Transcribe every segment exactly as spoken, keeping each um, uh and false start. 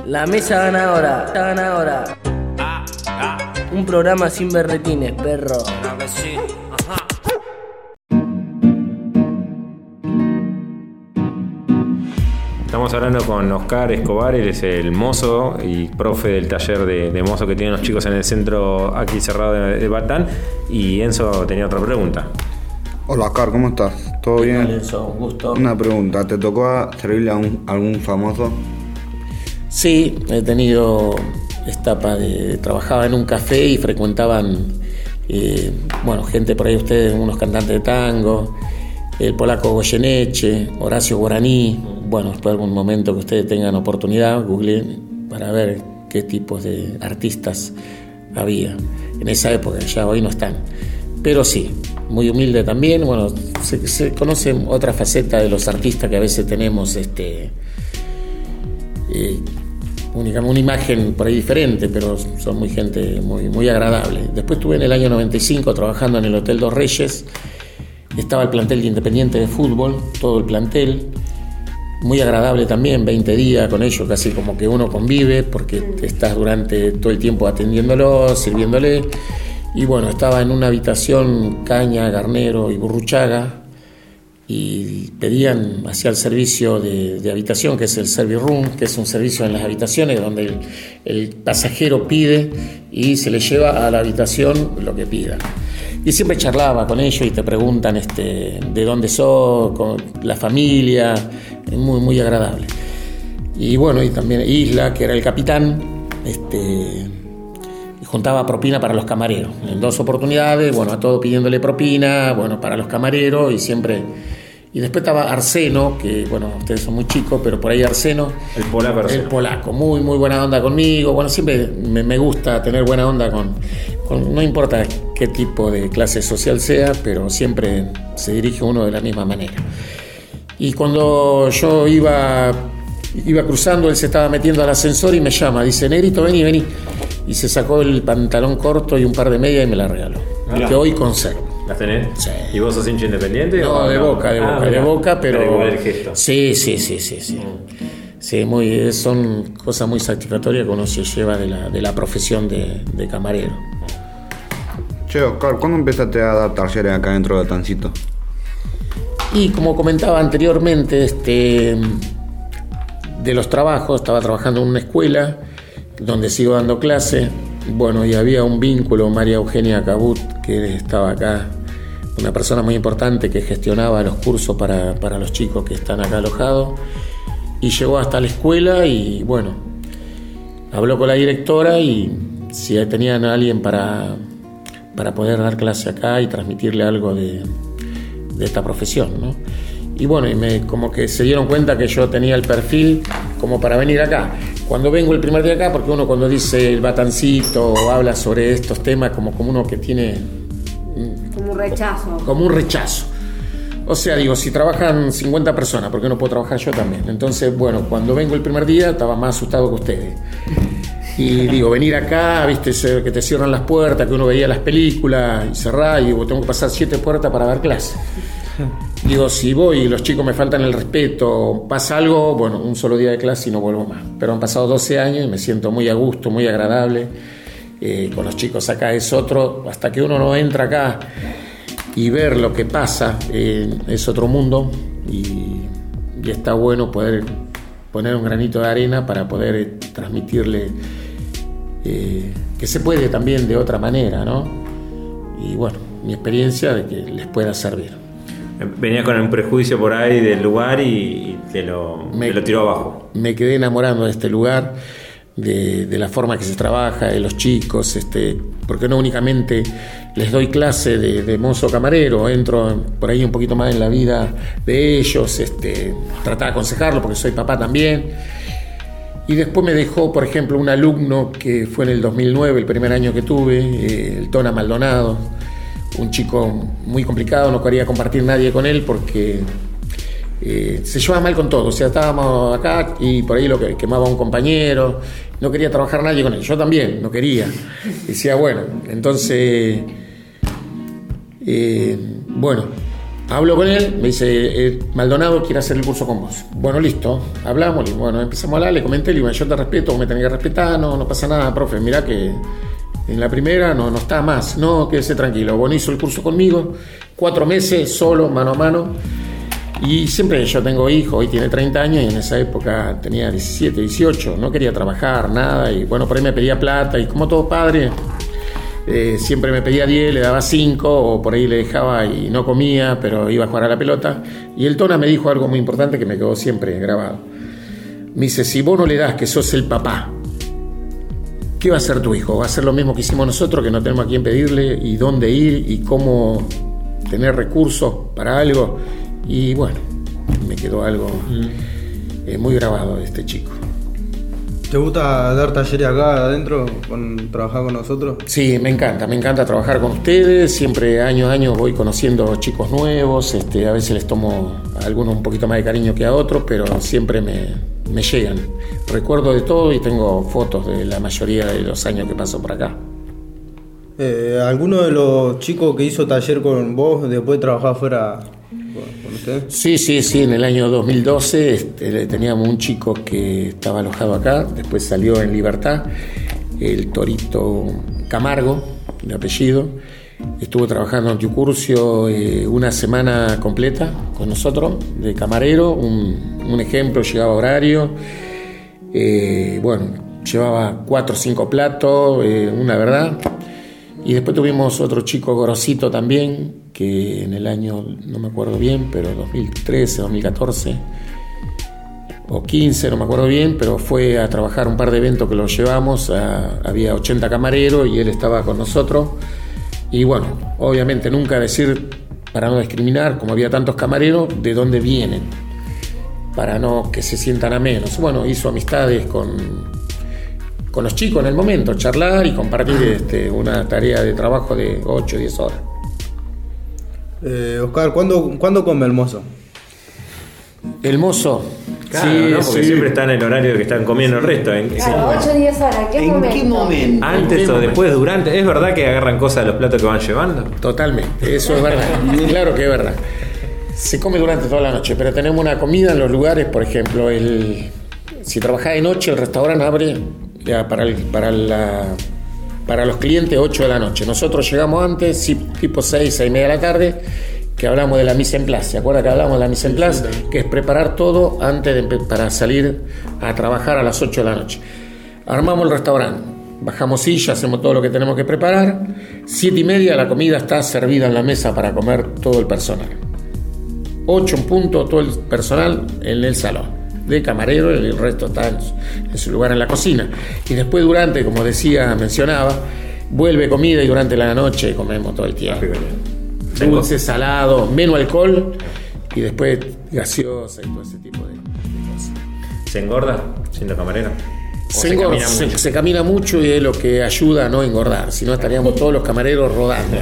La mesa ganadora, ganadora. Ah, ah. Un programa sin berretines, perro. Una vez sí. Ajá. Estamos hablando con Oscar Escobar, él es el mozo y profe del taller de, de mozo que tienen los chicos en el centro aquí cerrado de, de Batán. Y Enzo tenía otra pregunta. Hola Oscar, ¿cómo estás? ¿Todo bien? Hola, Enzo, un gusto. Una pregunta, ¿te tocó servirle a un, algún famoso? Sí, he tenido etapa de... Trabajaba en un café y frecuentaban, eh, bueno, gente por ahí, ustedes, unos cantantes de tango, el polaco Goyeneche, Horacio Guaraní. Bueno, después de algún momento que ustedes tengan oportunidad, googleen para ver qué tipos de artistas había en esa época, ya hoy no están. Pero sí, muy humilde también. Bueno, se, se conoce otra faceta de los artistas que a veces tenemos, este, eh, una, una imagen por ahí diferente, pero son muy gente muy, muy agradable. Después estuve en el año noventa y cinco trabajando en el Hotel Dos Reyes. Estaba el plantel de Independiente de fútbol, todo el plantel. Muy agradable también, veinte días con ellos, casi como que uno convive, porque estás durante todo el tiempo atendiéndolo, sirviéndole. Y bueno, estaba en una habitación Caña, Garnero y Burruchaga, y pedían hacia el servicio de, de habitación, que es el service room, que es un servicio en las habitaciones donde el, el pasajero pide y se le lleva a la habitación lo que pida. Y siempre charlaba con ellos y te preguntan este, de dónde sos, con la familia, muy, muy agradable. Y bueno, y también Isla, que era el capitán, este, juntaba propina para los camareros. En dos oportunidades, bueno, a todos pidiéndole propina, bueno, para los camareros y siempre... Y después estaba Arseno, que bueno, ustedes son muy chicos, pero por ahí Arseno. El polaco Arseno. El polaco, muy, muy buena onda conmigo. Bueno, siempre me, me gusta tener buena onda con, con... No importa qué tipo de clase social sea, pero siempre se dirige uno de la misma manera. Y cuando yo iba, iba cruzando, él se estaba metiendo al ascensor y me llama. Dice, Negrito, vení, vení. Y se sacó el pantalón corto y un par de medias y me la regaló. Mirá. Que hoy conservo. ¿Las tenés? Sí. ¿Y vos sos hincha independiente? No, o de no? Boca, de Ah, Boca, de mirá. Boca, pero... Pero igual el gesto. Sí, sí, sí, sí, sí. Mm. Sí, muy, son cosas muy satisfactorias que uno se lleva de la, de la profesión de, de camarero. Che, Oscar, ¿cuándo empezaste a dar talleres acá dentro de Tancito? Y como comentaba anteriormente, este, de los trabajos, estaba trabajando en una escuela donde sigo dando clase. Bueno, y había un vínculo, María Eugenia Cabut, que estaba acá, una persona muy importante que gestionaba los cursos para, para los chicos que están acá alojados, y llegó hasta la escuela y bueno, habló con la directora y si tenían a alguien para, para poder dar clase acá y transmitirle algo de, de esta profesión, ¿no? Y bueno, y me, como que se dieron cuenta que yo tenía el perfil como para venir acá. Cuando vengo el primer día acá, porque uno cuando dice el Batancito o habla sobre estos temas, como, como uno que tiene... Como un rechazo. Como un rechazo. O sea, digo, si trabajan cincuenta personas, ¿por qué no puedo trabajar yo también? Entonces, bueno, cuando vengo el primer día estaba más asustado que ustedes. Y digo, venir acá, viste, que te cierran las puertas, que uno veía las películas y cerrar, y digo, tengo que pasar siete puertas para dar clase. Digo, si voy y los chicos me faltan el respeto, pasa algo, bueno, un solo día de clase y no vuelvo más. Pero han pasado doce años y me siento muy a gusto, muy agradable. Eh, con los chicos acá es otro, hasta que uno no entra acá y ver lo que pasa, eh, es otro mundo y, y está bueno poder poner un granito de arena para poder eh, transmitirle eh, que se puede también de otra manera, ¿no? Y bueno, mi experiencia de que les pueda servir. Venía con un prejuicio por ahí del lugar y, y te, lo, me, te lo tiró abajo. Me quedé enamorando de este lugar, de, de la forma que se trabaja, de los chicos, este, porque no únicamente les doy clase de, de mozo camarero, entro por ahí un poquito más en la vida de ellos, este, tratar de aconsejarlo porque soy papá también. Y después me dejó, por ejemplo, un alumno que fue en el dos mil nueve, el primer año que tuve, eh, el Tona Maldonado, un chico muy complicado, no quería compartir nadie con él porque eh, se llevaba mal con todo. O sea, estábamos acá y por ahí lo que quemaba un compañero, no quería trabajar nadie con él, yo también no quería. Decía, bueno, entonces eh, bueno, Hablo con él, me dice, eh, Maldonado quiere hacer el curso con vos. Bueno, listo, hablamos, y bueno, empezamos a hablar, le comenté, le digo, yo te respeto, vos me tenés que respetar, no, no pasa nada, profe, mirá que en la primera no, no está más, no, quédese tranquilo. Bueno, hizo el curso conmigo, cuatro meses, solo, mano a mano, y siempre yo tengo hijos, hoy tiene treinta años, y en esa época tenía diecisiete, dieciocho, no quería trabajar, nada, y bueno, por ahí me pedía plata, y como todo padre... Eh, siempre me pedía diez, le daba cinco, o por ahí le dejaba y no comía, pero iba a jugar a la pelota. Y el Tona me dijo algo muy importante que me quedó siempre grabado. Me dice, si vos no le das que sos el papá, ¿qué va a hacer tu hijo? Va a hacer lo mismo que hicimos nosotros, que no tenemos a quién pedirle y dónde ir y cómo tener recursos para algo. Y bueno, me quedó algo eh, muy grabado de este chico. ¿Te gusta dar talleres acá adentro, con, trabajar con nosotros? Sí, me encanta, me encanta trabajar con ustedes. Siempre año a año voy conociendo chicos nuevos. Este, a veces les tomo a algunos un poquito más de cariño que a otros, pero siempre me, me llegan. Recuerdo de todo y tengo fotos de la mayoría de los años que paso por acá. Eh, ¿Alguno de los chicos que hizo taller con vos después de trabajar fuera con usted? Sí, sí, sí. En el año dos mil doce este, teníamos un chico que estaba alojado acá, después salió en libertad, el Torito Camargo, de apellido. Estuvo trabajando en Tiucurcio eh, una semana completa con nosotros, de camarero, un, un ejemplo, llegaba a horario. Eh, bueno, llevaba cuatro o cinco platos, eh, una verdad. Y después tuvimos otro chico grosito también, que en el año, no me acuerdo bien, pero dos mil trece, dos mil catorce o quince, no me acuerdo bien, pero fue a trabajar un par de eventos que los llevamos, a, había ochenta camareros y él estaba con nosotros. Y bueno, obviamente nunca decir, para no discriminar, como había tantos camareros, de dónde vienen, para no que se sientan a menos. Bueno, hizo amistades con... con los chicos en el momento, charlar y compartir este, una tarea de trabajo de ocho o diez horas. Eh, Oscar, ¿cuándo, ¿cuándo come el mozo? El mozo, Claro, sí, ¿no? Porque sí. siempre está en el horario que están comiendo el resto. ¿En, Claro, ocho o diez horas. ¿Qué ¿En momento? qué momento? ¿Antes o después, durante? ¿Es verdad que agarran cosas de los platos que van llevando? Totalmente, eso es verdad, claro que es verdad. Se come durante toda la noche, pero tenemos una comida en los lugares, por ejemplo, el, si trabajás de noche, el restaurante abre ya para, el, para, la, para los clientes ocho de la noche. Nosotros llegamos antes, sí, tipo seis, seis y media de la tarde, que hablamos de la mise en place. ¿Se acuerda que hablamos de la mise en place? Que es preparar todo antes de, para salir a trabajar a las ocho de la noche. Armamos el restaurante, bajamos sillas, hacemos todo lo que tenemos que preparar. Siete y media la comida está servida en la mesa para comer todo el personal. Ocho en punto, todo el personal en el salón de camarero, y el resto está en su, en su lugar en la cocina. Y después durante, como decía, mencionaba, vuelve comida y durante la noche comemos todo el tiempo. Dulce, salado, menos alcohol y después gaseosa y todo ese tipo de, de cosas. ¿Se engorda siendo camarero? Se, se, camina se, se camina mucho y es lo que ayuda a no engordar, si no estaríamos todos los camareros rodando.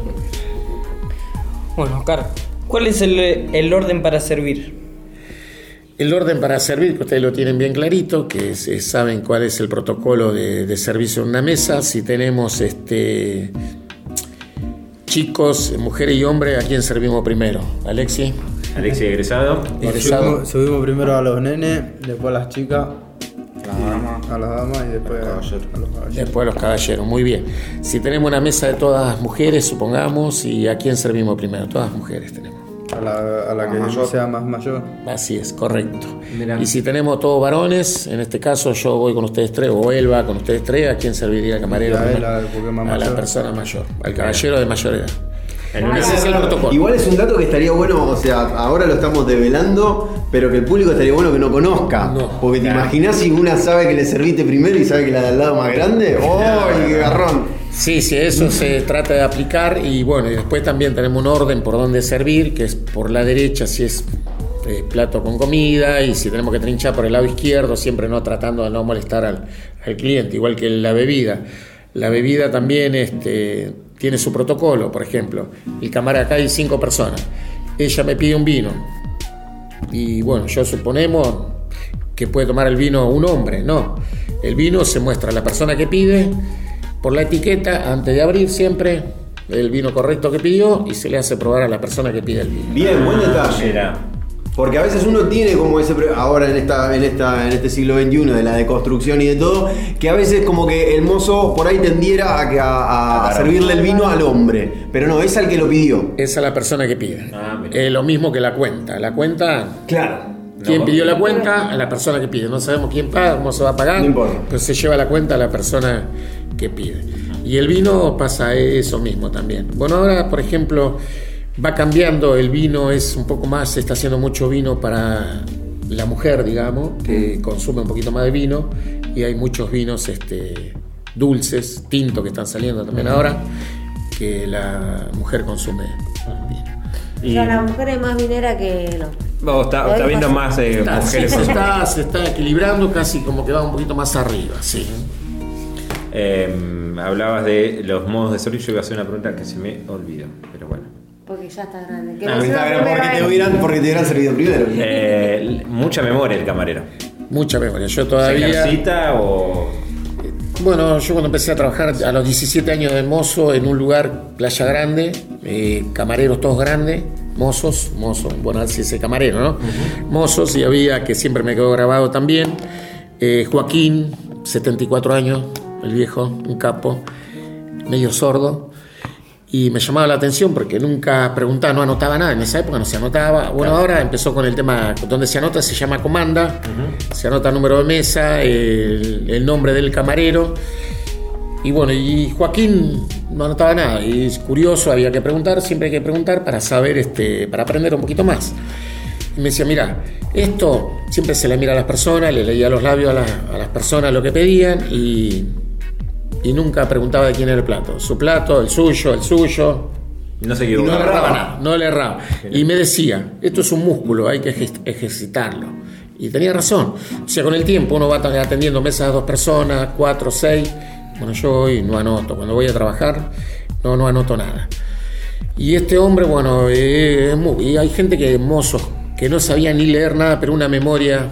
Bueno, Oscar, ¿cuál es el, el orden para servir? El orden para servir, que ustedes lo tienen bien clarito, que es, es, saben cuál es el protocolo de, de servicio en una mesa. Si tenemos este chicos, mujeres y hombres, ¿a quién servimos primero? ¿Alexi? Alexi, egresado. Egresado. Subimos, subimos primero a los nenes, después a las chicas, a las damas y después a, a los caballeros. Después a los caballeros, muy bien. Si tenemos una mesa de todas mujeres, supongamos, ¿y a quién servimos primero? Todas mujeres tenemos. A la, a la que mayor. Sea más mayor. Así es, correcto. Mirá. Y si tenemos todos varones, en este caso yo voy con ustedes tres, o él va con ustedes tres, ¿a quién serviría el camarero? A, él, a, más a la persona mayor, al caballero de mayor edad. En una Ese es el protocolo. Igual es un dato que estaría bueno, o sea, ahora lo estamos develando, pero que el público estaría bueno que no conozca. No. Porque te imaginás si una sabe que le serviste primero y sabe que la de al lado más grande. ¡Oh, qué garrón! Sí, sí, eso se trata de aplicar. Y bueno, y después también tenemos un orden por dónde servir, que es por la derecha si es eh, plato con comida, y si tenemos que trinchar por el lado izquierdo, siempre no tratando de no molestar al, al cliente, igual que la bebida. La bebida también este, tiene su protocolo, por ejemplo. El camarero, acá hay cinco personas. Ella me pide un vino. Y bueno, yo suponemos que puede tomar el vino un hombre. No, el vino se muestra a la persona que pide por la etiqueta antes de abrir siempre. el vino correcto que pidió y se le hace probar a la persona que pide el vino. Bien, buen detalle. Mira. Porque a veces uno tiene como ese pre- ahora en esta en esta en este siglo veintiuno de la deconstrucción y de todo, que a veces como que el mozo por ahí tendiera a, que- a- a servirle el vino al hombre, pero no, es al que lo pidió. Es a la persona que pide. Ah, mira. Es lo mismo que la cuenta. La cuenta, Claro. ¿quién No, pidió la cuenta? A la persona que pide. No sabemos quién paga, cómo se va a pagar, No importa. pero se lleva la cuenta a la persona que pide. Y el vino pasa eso mismo también. Bueno, ahora, por ejemplo, va cambiando, el vino es un poco más, se está haciendo mucho vino para la mujer, digamos, que consume un poquito más de vino, y hay muchos vinos este, dulces, tintos que están saliendo también ahora, que la mujer consume vino. Y O sea, la mujer es más vinera que el hombre. vos está, está viendo más eh, Está, mujeres se, con- está, se está equilibrando, casi como que va un poquito más arriba, sí. Eh, hablabas de los modos de servicio. Yo iba a hacer una pregunta que se me olvidó, pero bueno. Porque ya está grande. Que Ah, no se está va bien, porque, primero te él. hubieran, porque te hubieran servido primero. Eh, mucha memoria el camarero. Mucha memoria. Yo ¿Se todavía... ejercita o...? Bueno, yo cuando empecé a trabajar a los diecisiete años de mozo en un lugar, Playa Grande, eh, camareros todos grandes, mozos, mozos, bueno, así ese camarero, ¿no? Uh-huh. Mozos, y había, que siempre me quedó grabado también, eh, Joaquín, setenta y cuatro años, el viejo, un capo, medio sordo, y me llamaba la atención porque nunca preguntaba, no anotaba nada, en esa época no se anotaba. Bueno, ahora empezó con el tema donde se anota, se llama comanda, uh-huh. Se anota el número de mesa, el, el nombre del camarero, y bueno, y Joaquín no anotaba nada, y es curioso, había que preguntar, siempre hay que preguntar para saber, este, para aprender un poquito más. Y me decía, mira, esto siempre se le mira a las personas, le leía los labios a, la, a las personas lo que pedían, y... y nunca preguntaba de quién era el plato. Su plato, el suyo, el suyo. No se Y equivocó. no le erraba nada, no le erraba. Y me decía, esto es un músculo, hay que ejer- ejercitarlo. Y tenía razón. O sea, con el tiempo uno va atendiendo mesas a dos personas, cuatro, seis. Bueno, yo hoy no anoto. Cuando voy a trabajar, no, no anoto nada. Y este hombre, bueno, eh, es muy, y hay gente que, mozos, que no sabía ni leer nada, pero una memoria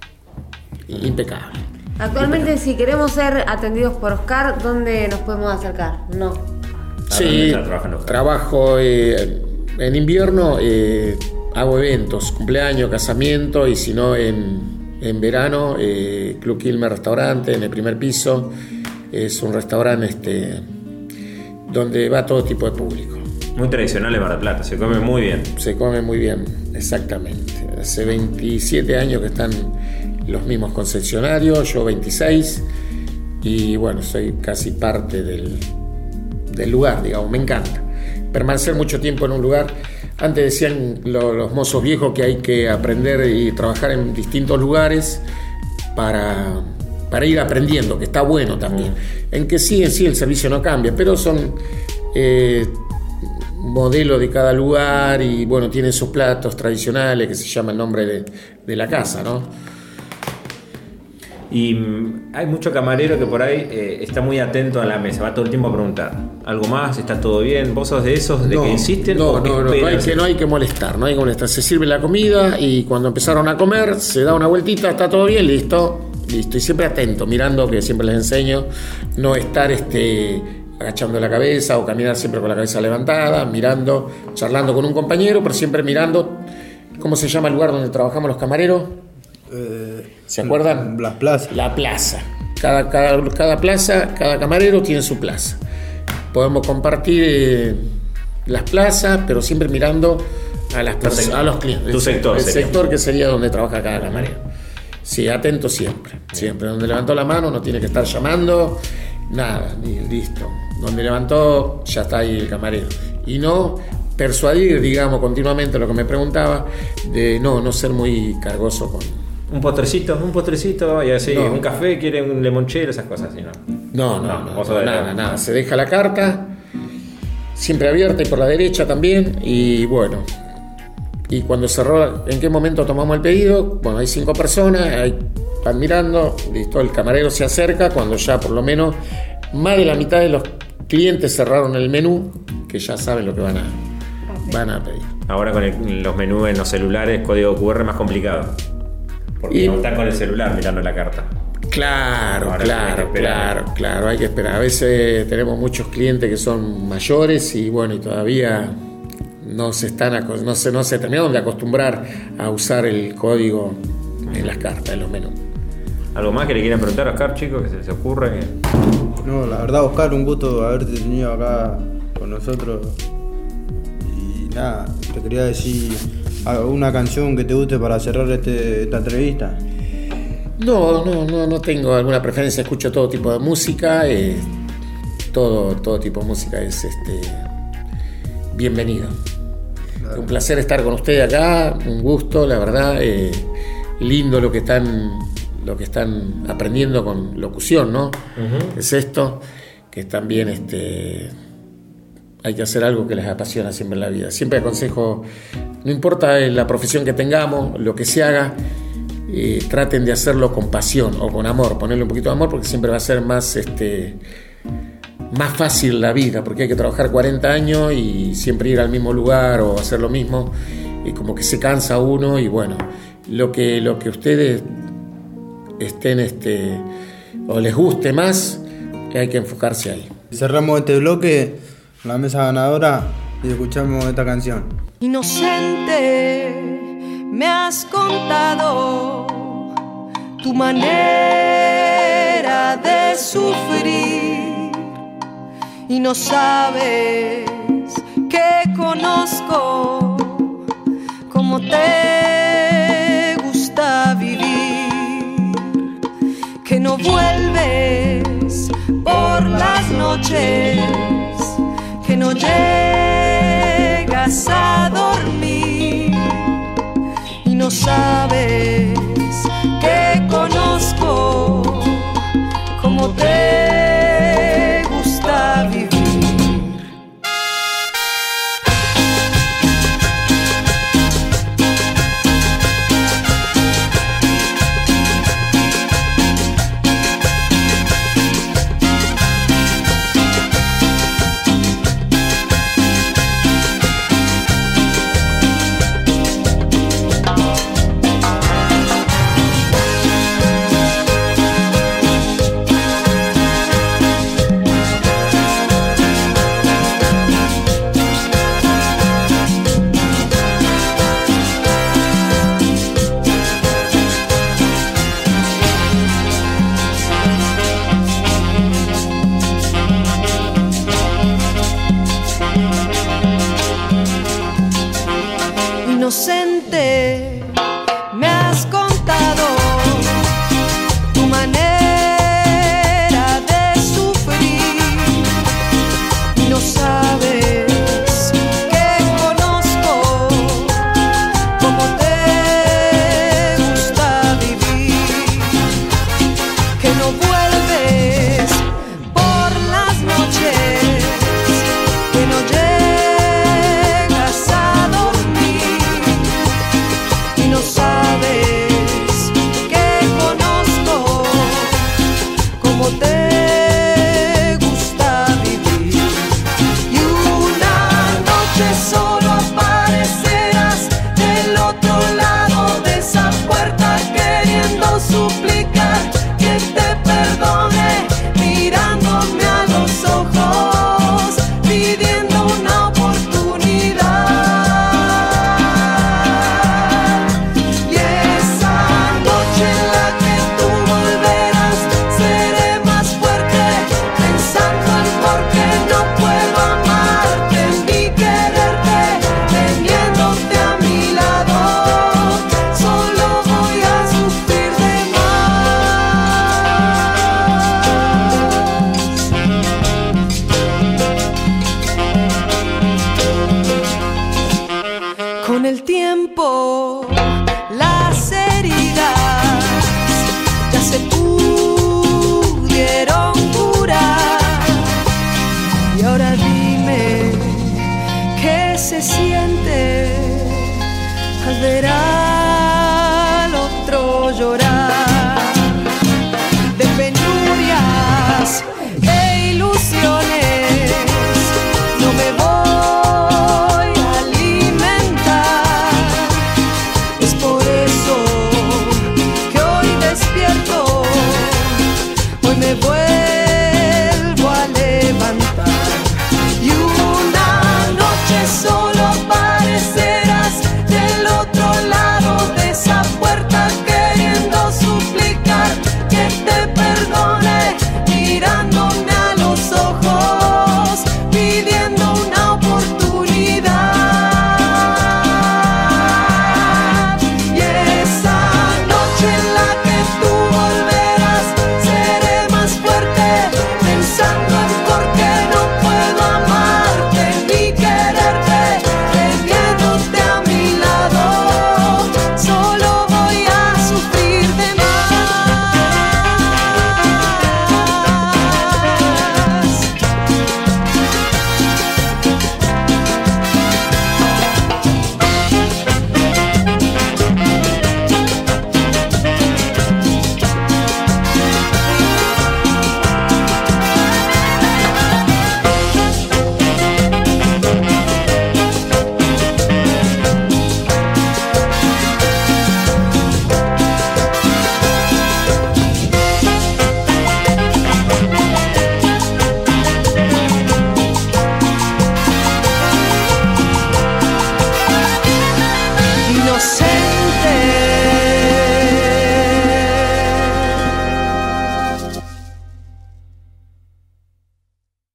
impecable. Actualmente, si queremos ser atendidos por Oscar, ¿dónde nos podemos acercar? No. Sí, dónde está trabajando? trabajo eh, en invierno, eh, hago eventos, cumpleaños, casamiento, y si no en, en verano, eh, Club Quilmes Restaurante, en el primer piso. Es un restaurante este, donde va todo tipo de público. Muy tradicional en Mar del Plata, se come muy bien. Se come muy bien, exactamente. Hace veintisiete años que están los mismos concesionarios, yo veintiséis, y bueno, soy casi parte del, del lugar, digamos, me encanta. Permanecer mucho tiempo en un lugar. Antes decían lo, los mozos viejos que hay que aprender y trabajar en distintos lugares para, para ir aprendiendo, que está bueno también. En que sí, en sí el servicio no cambia, pero son eh, modelos de cada lugar y bueno, tienen sus platos tradicionales que se llama el nombre de, de la casa, ¿no? Y mm, hay mucho camarero que por ahí eh, está muy atento a la mesa, va todo el tiempo a preguntar. ¿Algo más? ¿Está todo bien? ¿Vos sos de esos de No, que insisten? No, o que no, no, no hay esperan? que, no hay que molestar, no hay que molestar. Se sirve la comida y cuando empezaron a comer se da una vueltita, está todo bien, listo, listo. Y siempre atento, mirando, que siempre les enseño, no estar este, agachando la cabeza o caminar siempre con la cabeza levantada, mirando, charlando con un compañero, pero siempre mirando. ¿Cómo se llama el lugar donde trabajamos los camareros? Eh, ¿Se acuerdan? Las plazas. La plaza. Cada, cada, cada plaza, cada camarero tiene su plaza. Podemos compartir eh, las plazas, pero siempre mirando a las personas, a los clientes. Tu el, sector el sería. sector que sería donde trabaja cada camarero. Sí, atento siempre. Siempre. Donde levantó la mano no tiene que estar llamando, nada, ni listo. Donde levantó, ya está ahí el camarero. Y no persuadir, digamos, continuamente lo que me preguntaba, de no, no ser muy cargoso con. Un postrecito, un postrecito, y así, No. un café, quieren un limonchelo, esas cosas así, ¿no? No, no, No, no, vos no, sos de nada, la- nada. Se deja la carta, siempre abierta y por la derecha también, y bueno. Y cuando cerró, ¿en qué momento tomamos el pedido? Bueno, hay cinco personas, ahí están mirando, listo, el camarero se acerca cuando ya por lo menos más de la mitad de los clientes cerraron el menú, que ya saben lo que van a, van a pedir. Ahora con el- los menús en los celulares, código cu erre más complicado. Porque Y- no están con el celular mirando la carta. Claro, Ahora claro, tenés que esperar. claro, claro, hay que esperar. A veces tenemos muchos clientes que son mayores y bueno, y todavía no se están aco- no se, no se terminaron de acostumbrar a usar el código en las cartas, en los menús. ¿Algo más que le quieran preguntar a Oscar, chicos, que se les ocurre? No, la verdad, Oscar, un gusto haberte tenido acá con nosotros. Y nada, te quería decir una canción que te guste para cerrar este, esta entrevista. No, no, no, no tengo alguna preferencia, escucho todo tipo de música, eh, todo, todo tipo de música es este bienvenido. Claro. Un placer estar con ustedes acá, un gusto, la verdad, eh, lindo lo que están, lo que están aprendiendo con locución, ¿no? Uh-huh. Es esto, que también este, hay que hacer algo que les apasiona siempre en la vida. Siempre aconsejo, no importa la profesión que tengamos, lo que se haga, Eh, traten de hacerlo con pasión o con amor, ponerle un poquito de amor porque siempre va a ser más este más fácil la vida, porque hay que trabajar cuarenta años y siempre ir al mismo lugar o hacer lo mismo y como que se cansa uno. Y bueno, lo que lo que ustedes estén este o les guste más, hay que enfocarse ahí. Cerramos este bloque con la mesa ganadora y escuchamos esta canción. Inocente, me has contado tu manera de sufrir y no sabes que conozco cómo te gusta vivir, que no vuelves por las noches, que no llegas a dormir. No sabes que conozco cómo te gusta vivir. Inocente, me has contado tu manera de sufrir y no sabes que conozco cómo te gusta vivir, que no vuelves por las noches, que no llegas a dormir. No sabes que conozco cómo te gusta vivir. Y una noche solo aparecerás del otro lado de esa puerta queriendo suplicar que te perdone, mirándome a los ojos, pidiendo una oportunidad. Con el tiempo las heridas ya se pudieron curar. Y ahora dime qué se siente al ver al otro llorar.